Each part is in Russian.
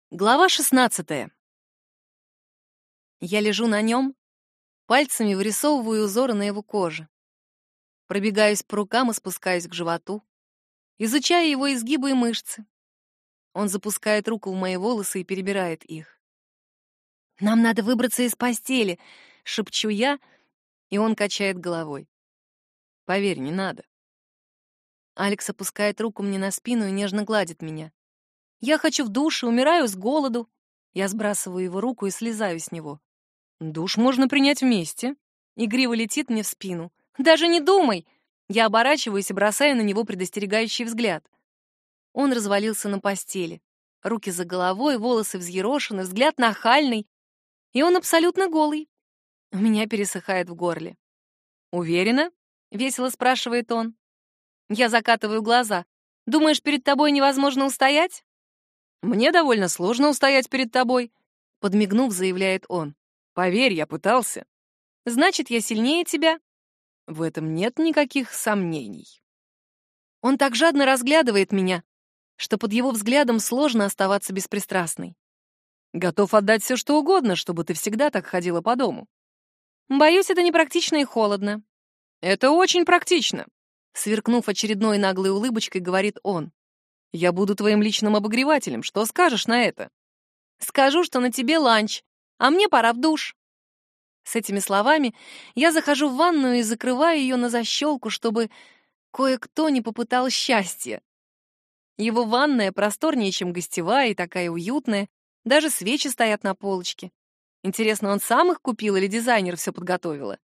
Глава 16. Я лежу на нем, пальцами вырисовываю узоры на его коже. Пробегаюсь по рукам и спускаюсь к животу, изучая его изгибы и мышцы. Он запускает руку в мои волосы и перебирает их. «Нам надо выбраться из постели», — шепчу я, и он качает головой. «Поверь, не надо». Алекс опускает руку мне на спину и нежно гладит меня. Я хочу в душ и умираю с голоду. Я сбрасываю его руку и слезаю с него. Душ можно принять вместе. Игриво летит мне в спину. Даже не думай! Я оборачиваюсь и бросаю на него предостерегающий взгляд. Он развалился на постели. Руки за головой, волосы взъерошены, взгляд нахальный. И он абсолютно голый. У меня пересыхает в горле. «Уверена?» — весело спрашивает он. Я закатываю глаза. «Думаешь, перед тобой невозможно устоять?» «Мне довольно сложно устоять перед тобой», — подмигнув, заявляет он. «Поверь, я пытался». «Значит, я сильнее тебя?» В этом нет никаких сомнений. Он так жадно разглядывает меня, что под его взглядом сложно оставаться беспристрастной. Готов отдать все, что угодно, чтобы ты всегда так ходила по дому. Боюсь, это непрактично и холодно. Это очень практично, сверкнув очередной наглой улыбочкой, говорит он. Я буду твоим личным обогревателем. Что скажешь на это? Скажу, что на тебе ланч, а мне пора в душ. С этими словами я захожу в ванную и закрываю ее на защелку, чтобы кое-кто не попытал счастья. Его ванная просторнее, чем гостевая, и такая уютная. Даже свечи стоят на полочке. Интересно, он сам их купил или дизайнер все подготовила?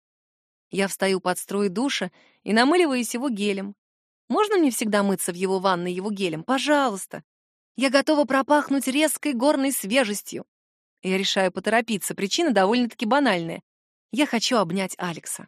Я встаю под струю душа и намыливаюсь его гелем. Можно мне всегда мыться в его ванной его гелем? Пожалуйста. Я готова пропахнуть резкой горной свежестью. Я решаю поторопиться, причина довольно-таки банальная. Я хочу обнять Алекса.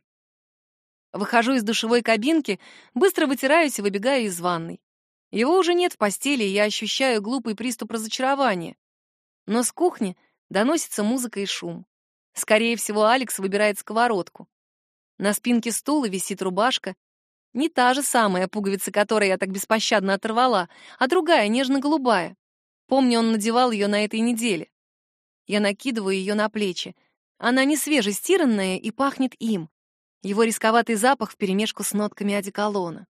Выхожу из душевой кабинки, быстро вытираюсь и выбегаю из ванной. Его уже нет в постели, и я ощущаю глупый приступ разочарования. Но с кухни доносится музыка и шум. Скорее всего, Алекс выбирает сковородку. На спинке стула висит рубашка, не та же самая, пуговица которой я так беспощадно оторвала, а другая, нежно-голубая. Помню, он надевал ее на этой неделе. Я накидываю ее на плечи. Она не свежестиранная и пахнет им. Его рисковатый запах вперемешку с нотками одеколона.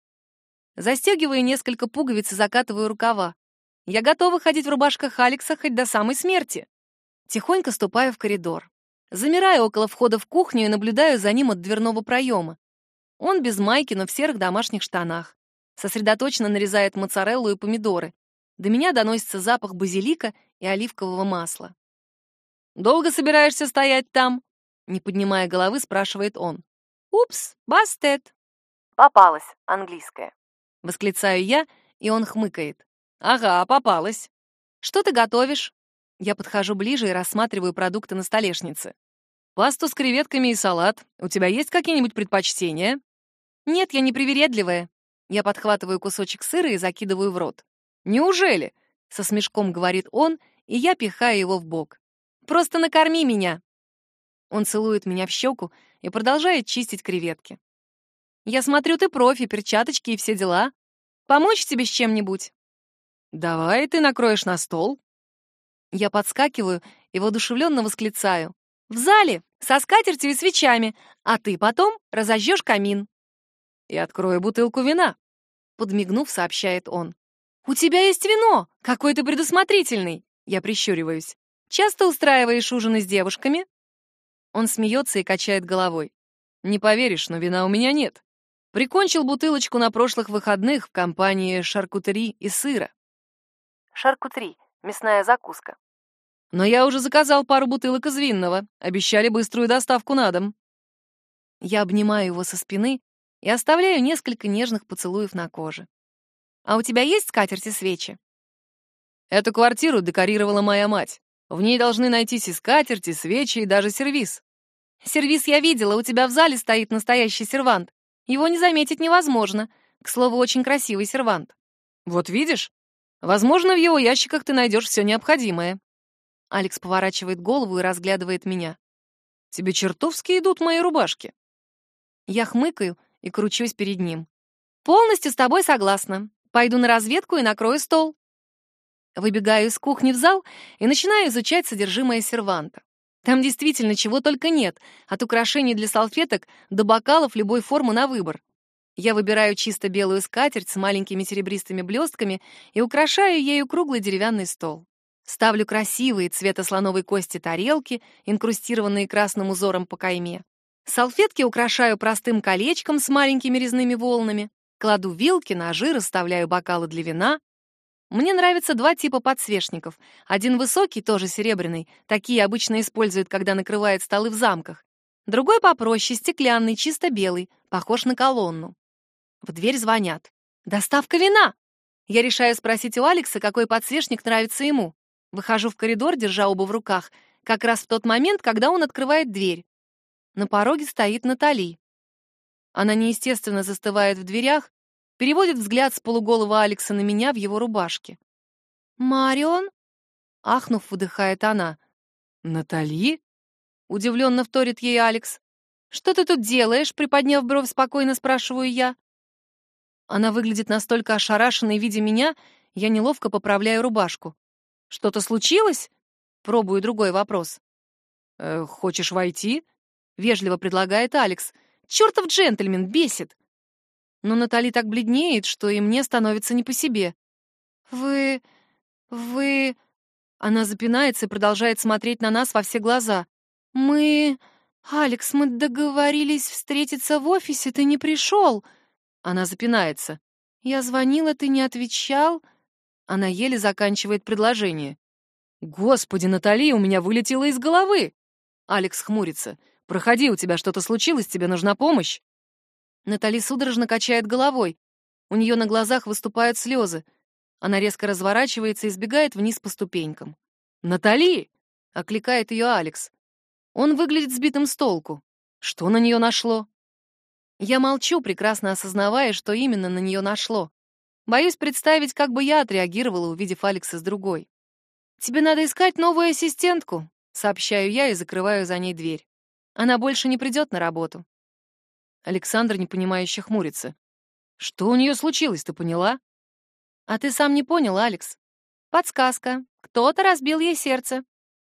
Застегиваю несколько пуговиц и закатываю рукава. Я готова ходить в рубашках Алекса хоть до самой смерти. Тихонько ступаю в коридор. Замираю около входа в кухню и наблюдаю за ним от дверного проема. Он без майки, но в серых домашних штанах. Сосредоточенно нарезает моцареллу и помидоры. До меня доносится запах базилика и оливкового масла. «Долго собираешься стоять там?» Не поднимая головы, спрашивает он. «Упс, бастед». «Попалась, английская». Восклицаю я, и он хмыкает. «Ага, попалась. Что ты готовишь?» Я подхожу ближе и рассматриваю продукты на столешнице. «Пасту с креветками и салат. У тебя есть какие-нибудь предпочтения?» «Нет, я не привередливая». Я подхватываю кусочек сыра и закидываю в рот. «Неужели?» — со смешком говорит он, и я пихаю его в бок. «Просто накорми меня». Он целует меня в щеку и продолжает чистить креветки. «Я смотрю, ты профи, перчаточки и все дела. Помочь тебе с чем-нибудь?» «Давай ты накроешь на стол». Я подскакиваю и воодушевленно восклицаю. «В зале, со скатертью и свечами, а ты потом разожжешь камин». «И открою бутылку вина», — подмигнув, сообщает он. «У тебя есть вино! Какой ты предусмотрительный!» Я прищуриваюсь. «Часто устраиваешь ужины с девушками?» Он смеется и качает головой. «Не поверишь, но вина у меня нет. Прикончил бутылочку на прошлых выходных в компании шаркутери и сыра». Шаркутери — мясная закуска. «Но я уже заказал пару бутылок из винного. Обещали быструю доставку на дом». Я обнимаю его со спины и оставляю несколько нежных поцелуев на коже. «А у тебя есть скатерть и свечи?» «Эту квартиру декорировала моя мать. В ней должны найтись и скатерти, и свечи, и даже сервиз». «Сервиз я видела, у тебя в зале стоит настоящий сервант. Его не заметить невозможно. К слову, очень красивый сервант». «Вот видишь? Возможно, в его ящиках ты найдешь все необходимое». Алекс поворачивает голову и разглядывает меня. «Тебе чертовски идут мои рубашки». Я хмыкаю и кручусь перед ним. «Полностью с тобой согласна. Пойду на разведку и накрою стол». Выбегаю из кухни в зал и начинаю изучать содержимое серванта. Там действительно чего только нет, от украшений для салфеток до бокалов любой формы на выбор. Я выбираю чисто белую скатерть с маленькими серебристыми блестками и украшаю ею круглый деревянный стол. Ставлю красивые цвета слоновой кости тарелки, инкрустированные красным узором по кайме. Салфетки украшаю простым колечком с маленькими резными волнами. Кладу вилки, ножи, расставляю бокалы для вина. Мне нравятся два типа подсвечников. Один высокий, тоже серебряный. Такие обычно используют, когда накрывают столы в замках. Другой попроще, стеклянный, чисто белый, похож на колонну. В дверь звонят. «Доставка вина!» Я решаю спросить у Алекса, какой подсвечник нравится ему. Выхожу в коридор, держа оба в руках, как раз в тот момент, когда он открывает дверь. На пороге стоит Натали. Она неестественно застывает в дверях, переводит взгляд с полуголого Алекса на меня в его рубашке. «Марион?» — ахнув, выдыхает она. «Натали?» — удивленно вторит ей Алекс. «Что ты тут делаешь?» — приподняв бровь, спокойно спрашиваю я. Она выглядит настолько ошарашенной, видя меня, я неловко поправляю рубашку. «Что-то случилось?» — пробую другой вопрос. «Хочешь войти?» — вежливо предлагает Алекс. «Чёртов джентльмен, бесит!» Но Натали так бледнеет, что и мне становится не по себе. «Вы...» Она запинается и продолжает смотреть на нас во все глаза. Алекс, мы договорились встретиться в офисе, ты не пришел!» Она запинается. «Я звонила, ты не отвечал?» Она еле заканчивает предложение. «Господи, Натали, у меня вылетело из головы!» Алекс хмурится. «Проходи, у тебя что-то случилось, тебе нужна помощь?» Натали судорожно качает головой. У нее на глазах выступают слезы. Она резко разворачивается и сбегает вниз по ступенькам. «Натали!» — окликает ее Алекс. Он выглядит сбитым с толку. Что на нее нашло? Я молчу, прекрасно осознавая, что именно на нее нашло. Боюсь представить, как бы я отреагировала, увидев Алекса с другой. «Тебе надо искать новую ассистентку», — сообщаю я и закрываю за ней дверь. Она больше не придет на работу. Александр непонимающе хмурится. «Что у нее случилось, ты поняла?» «А ты сам не понял, Алекс. Подсказка. Кто-то разбил ей сердце».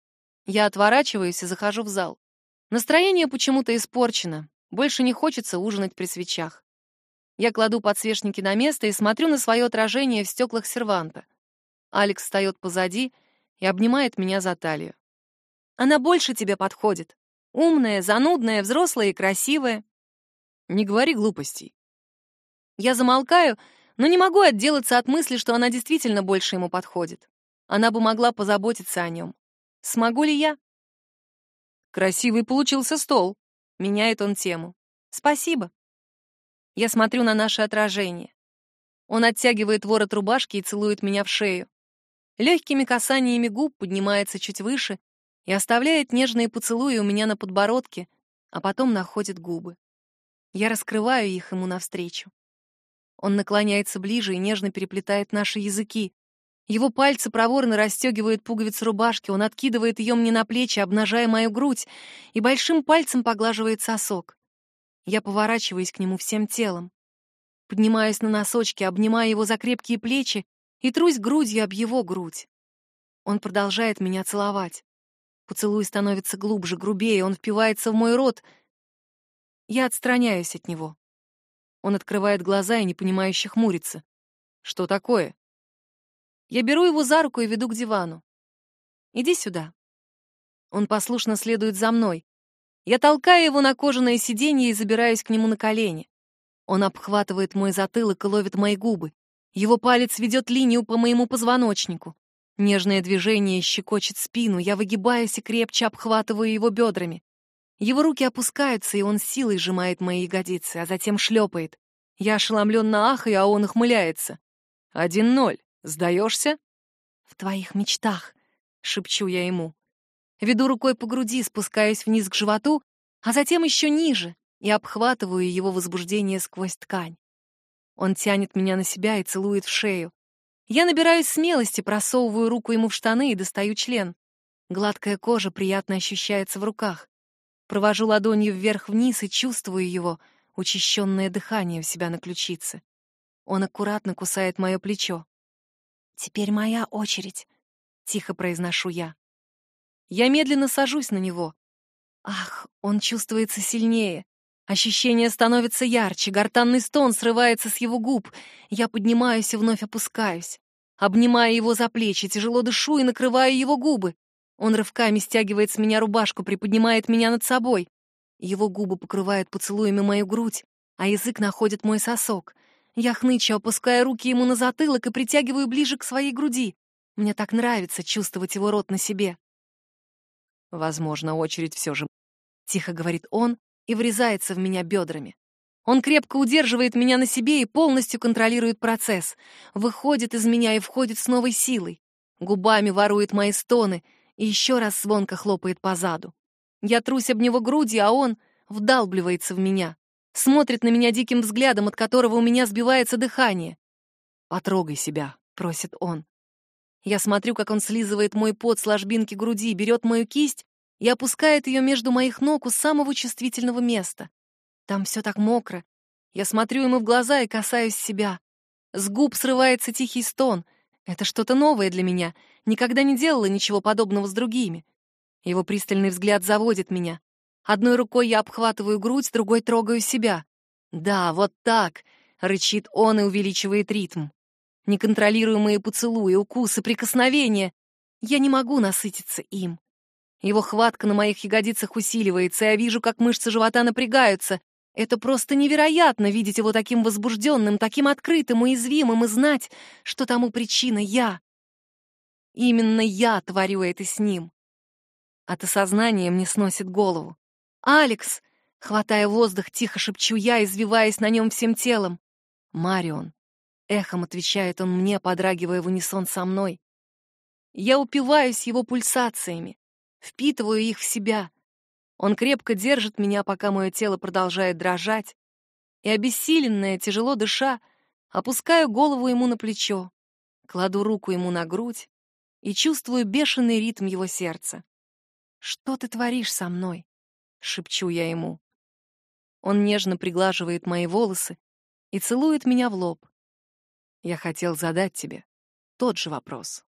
Я отворачиваюсь и захожу в зал. Настроение почему-то испорчено. Больше не хочется ужинать при свечах. Я кладу подсвечники на место и смотрю на свое отражение в стеклах серванта. Алекс встает позади и обнимает меня за талию. «Она больше тебе подходит. Умная, занудная, взрослая и красивая». «Не говори глупостей». Я замолкаю, но не могу отделаться от мысли, что она действительно больше ему подходит. Она бы могла позаботиться о нем. Смогу ли я? «Красивый получился стол», — меняет он тему. «Спасибо». Я смотрю на наше отражение. Он оттягивает ворот рубашки и целует меня в шею. Легкими касаниями губ поднимается чуть выше и оставляет нежные поцелуи у меня на подбородке, а потом находит губы. Я раскрываю их ему навстречу. Он наклоняется ближе и нежно переплетает наши языки. Его пальцы проворно расстегивают пуговицы рубашки, он откидывает ее мне на плечи, обнажая мою грудь, и большим пальцем поглаживает сосок. Я поворачиваюсь к нему всем телом. Поднимаюсь на носочки, обнимаю его за крепкие плечи и трусь грудью об его грудь. Он продолжает меня целовать. Поцелуй становится глубже, грубее, он впивается в мой рот. Я отстраняюсь от него. Он открывает глаза и непонимающе хмурится. «Что такое?» Я беру его за руку и веду к дивану. «Иди сюда». Он послушно следует за мной. Я толкаю его на кожаное сиденье и забираюсь к нему на колени. Он обхватывает мой затылок и ловит мои губы. Его палец ведет линию по моему позвоночнику. Нежное движение щекочет спину, я выгибаюсь и крепче обхватываю его бедрами. Его руки опускаются, и он силой сжимает мои ягодицы, а затем шлепает. Я ошеломленно ахаю, а он ухмыляется. 1-0. Сдаешься? «В твоих мечтах», — шепчу я ему. Веду рукой по груди, спускаясь вниз к животу, а затем еще ниже, и обхватываю его возбуждение сквозь ткань. Он тянет меня на себя и целует в шею. Я набираюсь смелости, просовываю руку ему в штаны и достаю член. Гладкая кожа приятно ощущается в руках. Провожу ладонью вверх-вниз и чувствую его, учащенное дыхание у себя на ключице. Он аккуратно кусает мое плечо. «Теперь моя очередь», — тихо произношу я. Я медленно сажусь на него. Ах, он чувствуется сильнее. Ощущение становится ярче, гортанный стон срывается с его губ. Я поднимаюсь и вновь опускаюсь. Обнимаю его за плечи, тяжело дышу и накрываю его губы. Он рывками стягивает с меня рубашку, приподнимает меня над собой. Его губы покрывают поцелуями мою грудь, а язык находит мой сосок. Я хнычу, опуская руки ему на затылок и притягиваю ближе к своей груди. Мне так нравится чувствовать его рот на себе. «Возможно, очередь все же», — тихо говорит он и врезается в меня бедрами. Он крепко удерживает меня на себе и полностью контролирует процесс. Выходит из меня и входит с новой силой. Губами ворует мои стоны и еще раз звонко хлопает по заду. Я трусь об него грудью, а он вдалбливается в меня. Смотрит на меня диким взглядом, от которого у меня сбивается дыхание. «Потрогай себя», — просит он. Я смотрю, как он слизывает мой пот с ложбинки груди, берет мою кисть и опускает ее между моих ног у самого чувствительного места. Там все так мокро. Я смотрю ему в глаза и касаюсь себя. С губ срывается тихий стон. Это что-то новое для меня. Никогда не делала ничего подобного с другими. Его пристальный взгляд заводит меня. Одной рукой я обхватываю грудь, другой трогаю себя. «Да, вот так!» — рычит он и увеличивает ритм. Неконтролируемые поцелуи, укусы, прикосновения. Я не могу насытиться им. Его хватка на моих ягодицах усиливается, и я вижу, как мышцы живота напрягаются. Это просто невероятно — видеть его таким возбужденным, таким открытым, уязвимым и знать, что тому причина я. Именно я творю это с ним. От осознания мне сносит голову. «Алекс!» — хватая воздух, тихо шепчу я, извиваясь на нем всем телом. «Марион!» — эхом отвечает он мне, подрагивая в унисон со мной. Я упиваюсь его пульсациями, впитываю их в себя. Он крепко держит меня, пока мое тело продолжает дрожать, и, обессиленная, тяжело дыша, опускаю голову ему на плечо, кладу руку ему на грудь и чувствую бешеный ритм его сердца. «Что ты творишь со мной?» — шепчу я ему. Он нежно приглаживает мои волосы и целует меня в лоб. «Я хотел задать тебе тот же вопрос».